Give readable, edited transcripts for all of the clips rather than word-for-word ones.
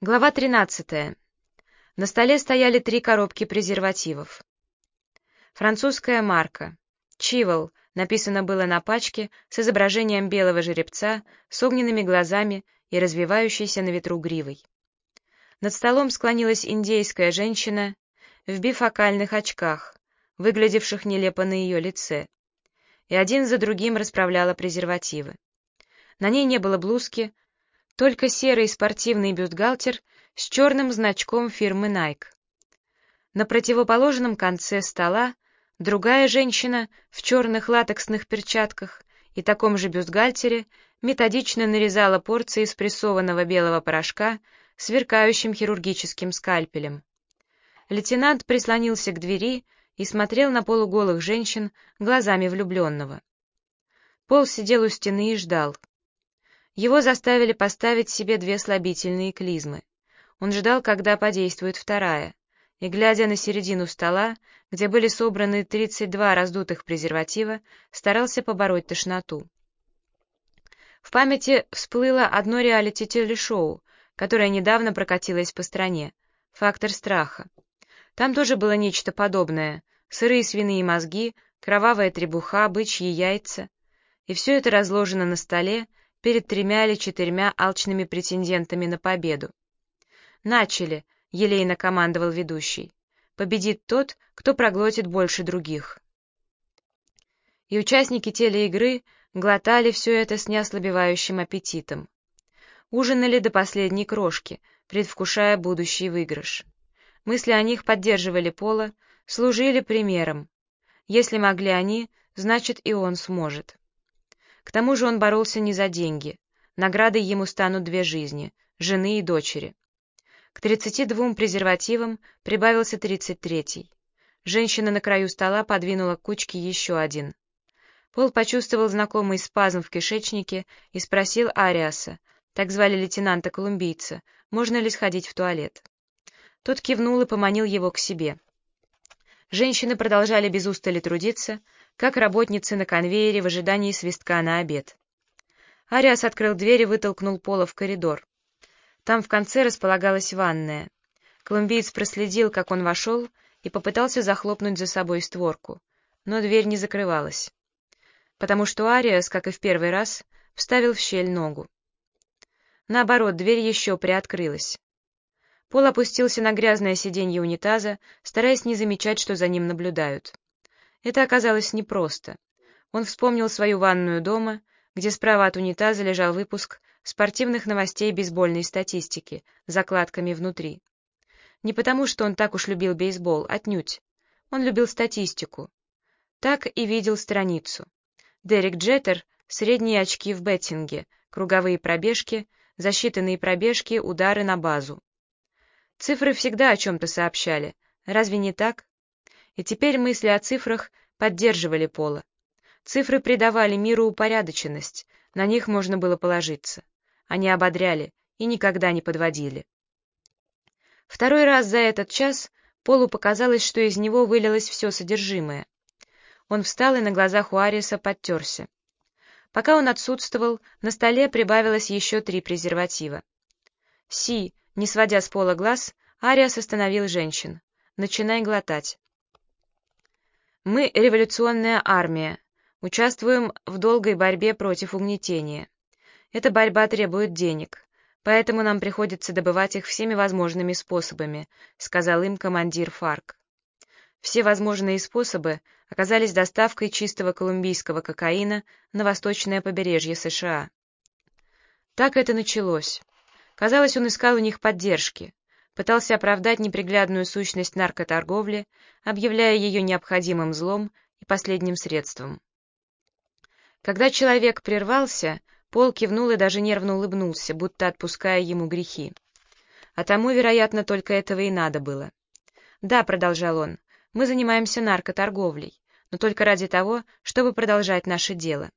Глава 13. На столе стояли 3 коробки презервативов. Французская марка. «Чивол» написано было на пачке с изображением белого жеребца с огненными глазами и развивающейся на ветру гривой. Над столом склонилась индейская женщина в бифокальных очках, выглядевших нелепо на ее лице, и один за другим расправляла презервативы. На ней не было блузки, только серый спортивный бюстгальтер с черным значком фирмы Nike. На противоположном конце стола другая женщина в черных латексных перчатках и таком же бюстгальтере методично нарезала порции спрессованного белого порошка сверкающим хирургическим скальпелем. Лейтенант прислонился к двери и смотрел на полуголых женщин глазами влюбленного. Пол сидел у стены и ждал. Его заставили поставить себе 2 слабительные клизмы. Он ждал, когда подействует вторая, и, глядя на середину стола, где были собраны 32 раздутых презерватива, старался побороть тошноту. В памяти всплыло одно реалити-телешоу, которое недавно прокатилось по стране — «Фактор страха». Там тоже было нечто подобное: сырые свиные мозги, кровавая требуха, бычьи яйца. И все это разложено на столе перед 3 или 4 алчными претендентами на победу. «Начали!» — елейно командовал ведущий. «Победит тот, кто проглотит больше других». И участники телеигры глотали все это с неослабевающим аппетитом. Ужинали до последней крошки, предвкушая будущий выигрыш. Мысли о них поддерживали Пола, служили примером. Если могли они, значит и он сможет. К тому же он боролся не за деньги. Наградой ему станут 2 жизни — жены и дочери. К 32 презервативам прибавился 33-й. Женщина на краю стола подвинула к кучке еще один. Пол почувствовал знакомый спазм в кишечнике и спросил Ариаса, так звали лейтенанта-колумбийца, можно ли сходить в туалет. Тот кивнул и поманил его к себе. Женщины продолжали без устали трудиться, как работницы на конвейере в ожидании свистка на обед. Ариас открыл дверь и вытолкнул Пола в коридор. Там в конце располагалась ванная. Колумбиец проследил, как он вошел, и попытался захлопнуть за собой створку, но дверь не закрывалась, потому что Ариас, как и в первый раз, вставил в щель ногу. Наоборот, дверь еще приоткрылась. Пол опустился на грязное сиденье унитаза, стараясь не замечать, что за ним наблюдают. Это оказалось непросто. Он вспомнил свою ванную дома, где справа от унитаза лежал выпуск спортивных новостей бейсбольной статистики с закладками внутри. Не потому, что он так уж любил бейсбол, отнюдь. Он любил статистику. Так и видел страницу. Дерек Джеттер, средние очки в беттинге, круговые пробежки, засчитанные пробежки, удары на базу. Цифры всегда о чем-то сообщали, разве не так? И теперь мысли о цифрах поддерживали Пола. Цифры придавали миру упорядоченность, на них можно было положиться. Они ободряли и никогда не подводили. Второй раз за этот час Полу показалось, что из него вылилось все содержимое. Он встал и на глазах у Ариаса подтерся. Пока он отсутствовал, на столе прибавилось еще 3 презерватива. «Си», не сводя с Пола глаз, Ариас остановил женщин. «Начинай глотать». «Мы революционная армия, участвуем в долгой борьбе против угнетения. Эта борьба требует денег, поэтому нам приходится добывать их всеми возможными способами», — сказал им командир ФАРК. Все возможные способы оказались доставкой чистого колумбийского кокаина на восточное побережье США. Так это началось. Казалось, он искал у них поддержки, пытался оправдать неприглядную сущность наркоторговли, объявляя ее необходимым злом и последним средством. Когда человек прервался, Пол кивнул и даже нервно улыбнулся, будто отпуская ему грехи. А тому, вероятно, только этого и надо было. «Да», — продолжал он, — «мы занимаемся наркоторговлей, но только ради того, чтобы продолжать наше дело».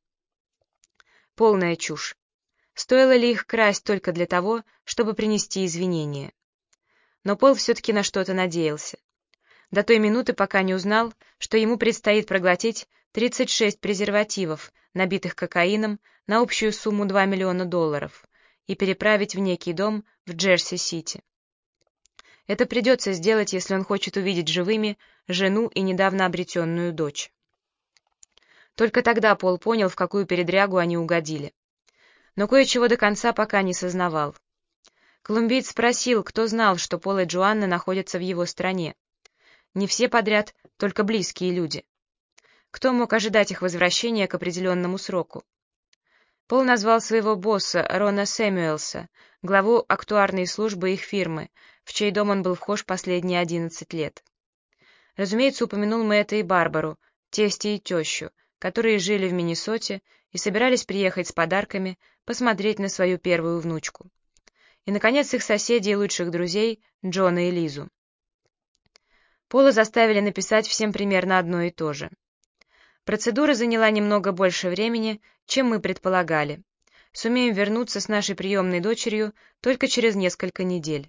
Полная чушь. Стоило ли их красть только для того, чтобы принести извинения? Но Пол все-таки на что-то надеялся. До той минуты, пока не узнал, что ему предстоит проглотить 36 презервативов, набитых кокаином, на общую сумму $2 миллиона, и переправить в некий дом в Джерси-Сити. Это придется сделать, если он хочет увидеть живыми жену и недавно обретенную дочь. Только тогда Пол понял, в какую передрягу они угодили. Но кое-чего до конца пока не сознавал. Колумбиец спросил, кто знал, что Пол и Джоанна находятся в его стране. Не все подряд, только близкие люди. Кто мог ожидать их возвращения к определенному сроку? Пол назвал своего босса, Рона Сэмюэлса, главу актуарной службы их фирмы, в чей дом он был вхож последние 11 лет. Разумеется, упомянул Мэтта и Барбару, тестя и тещу, которые жили в Миннесоте и собирались приехать с подарками посмотреть на свою первую внучку. И, наконец, их соседей и лучших друзей, Джона и Лизу. Пола заставили написать всем примерно одно и то же. Процедура заняла немного больше времени, чем мы предполагали. Сумеем вернуться с нашей приемной дочерью только через несколько недель.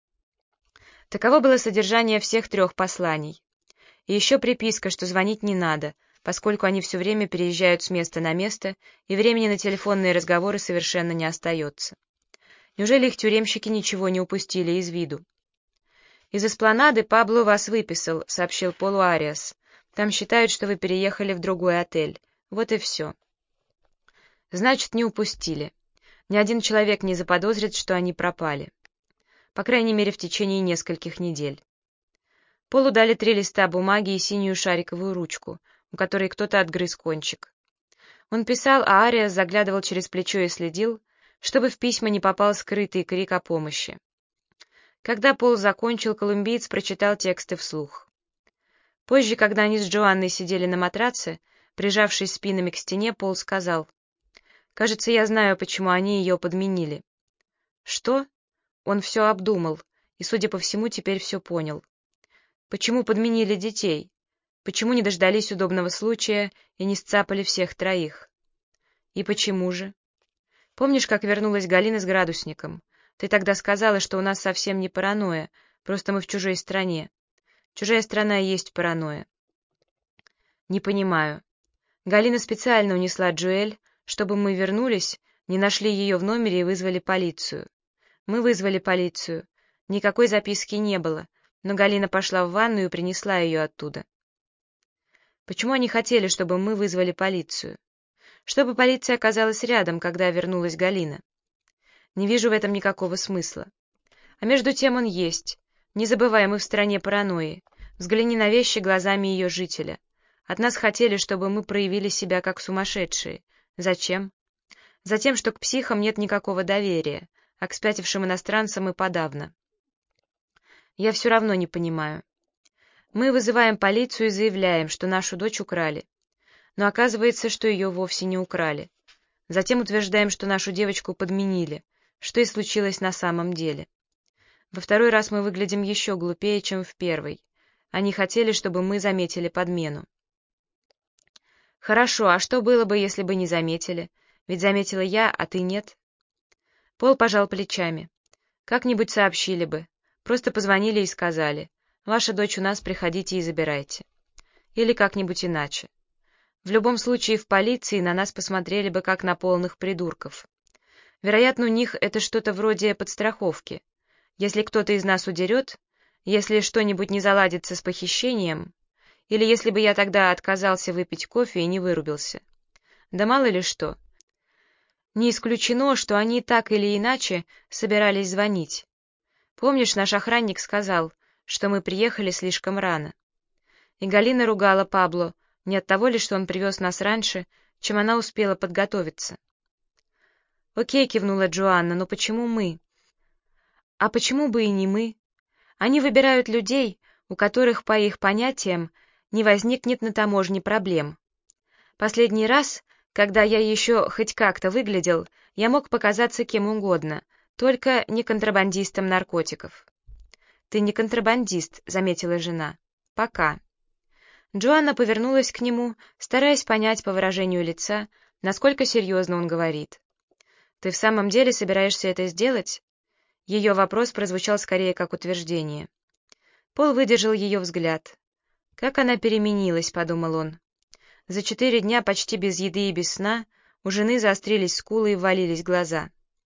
Таково было содержание всех 3 посланий. И еще приписка, что звонить не надо, поскольку они все время переезжают с места на место, и времени на телефонные разговоры совершенно не остается. Неужели их тюремщики ничего не упустили из виду? «Из эспланады Пабло вас выписал», — сообщил Полу Ариас. «Там считают, что вы переехали в другой отель. Вот и все». Значит, не упустили. Ни один человек не заподозрит, что они пропали. По крайней мере, в течение нескольких недель. Полу дали 3 листа бумаги и синюю шариковую ручку, у которой кто-то отгрыз кончик. Он писал, а Ариас заглядывал через плечо и следил, чтобы в письма не попал скрытый крик о помощи. Когда Пол закончил, колумбиец прочитал тексты вслух. Позже, когда они с Джоанной сидели на матраце, прижавшись спинами к стене, Пол сказал: «Кажется, я знаю, почему они ее подменили». «Что?» Он все обдумал, и, судя по всему, теперь все понял. Почему подменили детей? Почему не дождались удобного случая и не сцапали всех 3? И почему же? Помнишь, как вернулась Галина с градусником? Ты тогда сказала, что у нас совсем не паранойя, просто мы в чужой стране. Чужая страна и есть паранойя. Не понимаю. Галина специально унесла Джоэль, чтобы мы вернулись, не нашли ее в номере и вызвали полицию. Мы вызвали полицию. Никакой записки не было, но Галина пошла в ванную и принесла ее оттуда. Почему они хотели, чтобы мы вызвали полицию? Чтобы полиция оказалась рядом, когда вернулась Галина. Не вижу в этом никакого смысла. А между тем он есть. Не забывай, мы в стране паранойи. Взгляни на вещи глазами ее жителя. От нас хотели, чтобы мы проявили себя как сумасшедшие. Зачем? Затем, что к психам нет никакого доверия, а к спятившим иностранцам и подавно. Я все равно не понимаю. Мы вызываем полицию и заявляем, что нашу дочь украли. Но оказывается, что ее вовсе не украли. Затем утверждаем, что нашу девочку подменили, что и случилось на самом деле. Во 2-й раз мы выглядим еще глупее, чем в 1-й. Они хотели, чтобы мы заметили подмену. Хорошо, а что было бы, если бы не заметили? Ведь заметила я, а ты нет. Пол пожал плечами. Как-нибудь сообщили бы. Просто позвонили и сказали: «Ваша дочь у нас, приходите и забирайте». Или как-нибудь иначе. В любом случае, в полиции на нас посмотрели бы как на полных придурков. Вероятно, у них это что-то вроде подстраховки. Если кто-то из нас удерет, если что-нибудь не заладится с похищением, или если бы я тогда отказался выпить кофе и не вырубился. Да мало ли что. Не исключено, что они так или иначе собирались звонить. Помнишь, наш охранник сказал, что мы приехали слишком рано. И Галина ругала Пабло не от того ли, что он привез нас раньше, чем она успела подготовиться. «Окей», — кивнула Джоанна, — «но почему мы?» «А почему бы и не мы? Они выбирают людей, у которых, по их понятиям, не возникнет на таможне проблем. Последний раз, когда я еще хоть как-то выглядел, я мог показаться кем угодно, только не контрабандистом наркотиков». «Ты не контрабандист», — заметила жена. «Пока». Джоанна повернулась к нему, стараясь понять по выражению лица, насколько серьезно он говорит. «Ты в самом деле собираешься это сделать?» Ее вопрос прозвучал скорее как утверждение. Пол выдержал ее взгляд. «Как она переменилась», — подумал он. За 4 дня почти без еды и без сна у жены заострились скулы и ввалились глаза.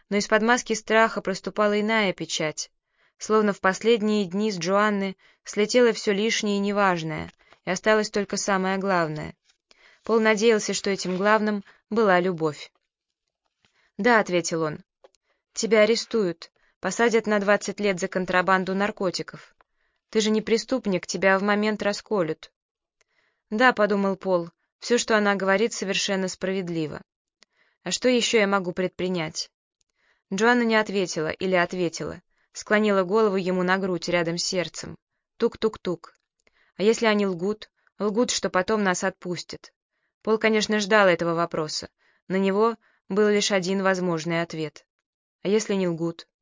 но из-под маски страха проступала иная печать, словно в последние дни с Джоанны слетело все лишнее и неважное, и осталось только самое главное. Пол надеялся, что этим главным была любовь. «Да», — ответил он, — «тебя арестуют, посадят на 20 лет за контрабанду наркотиков. Ты же не преступник, тебя в момент расколют». «Да», — подумал Пол, — «все, что она говорит, совершенно справедливо. А что еще я могу предпринять?» Джоанна не ответила или ответила, склонила голову ему на грудь рядом с сердцем. Тук-тук-тук. А если они лгут? Лгут, что потом нас отпустят. Пол, конечно, ждал этого вопроса. На него был лишь один возможный ответ. А если не лгут?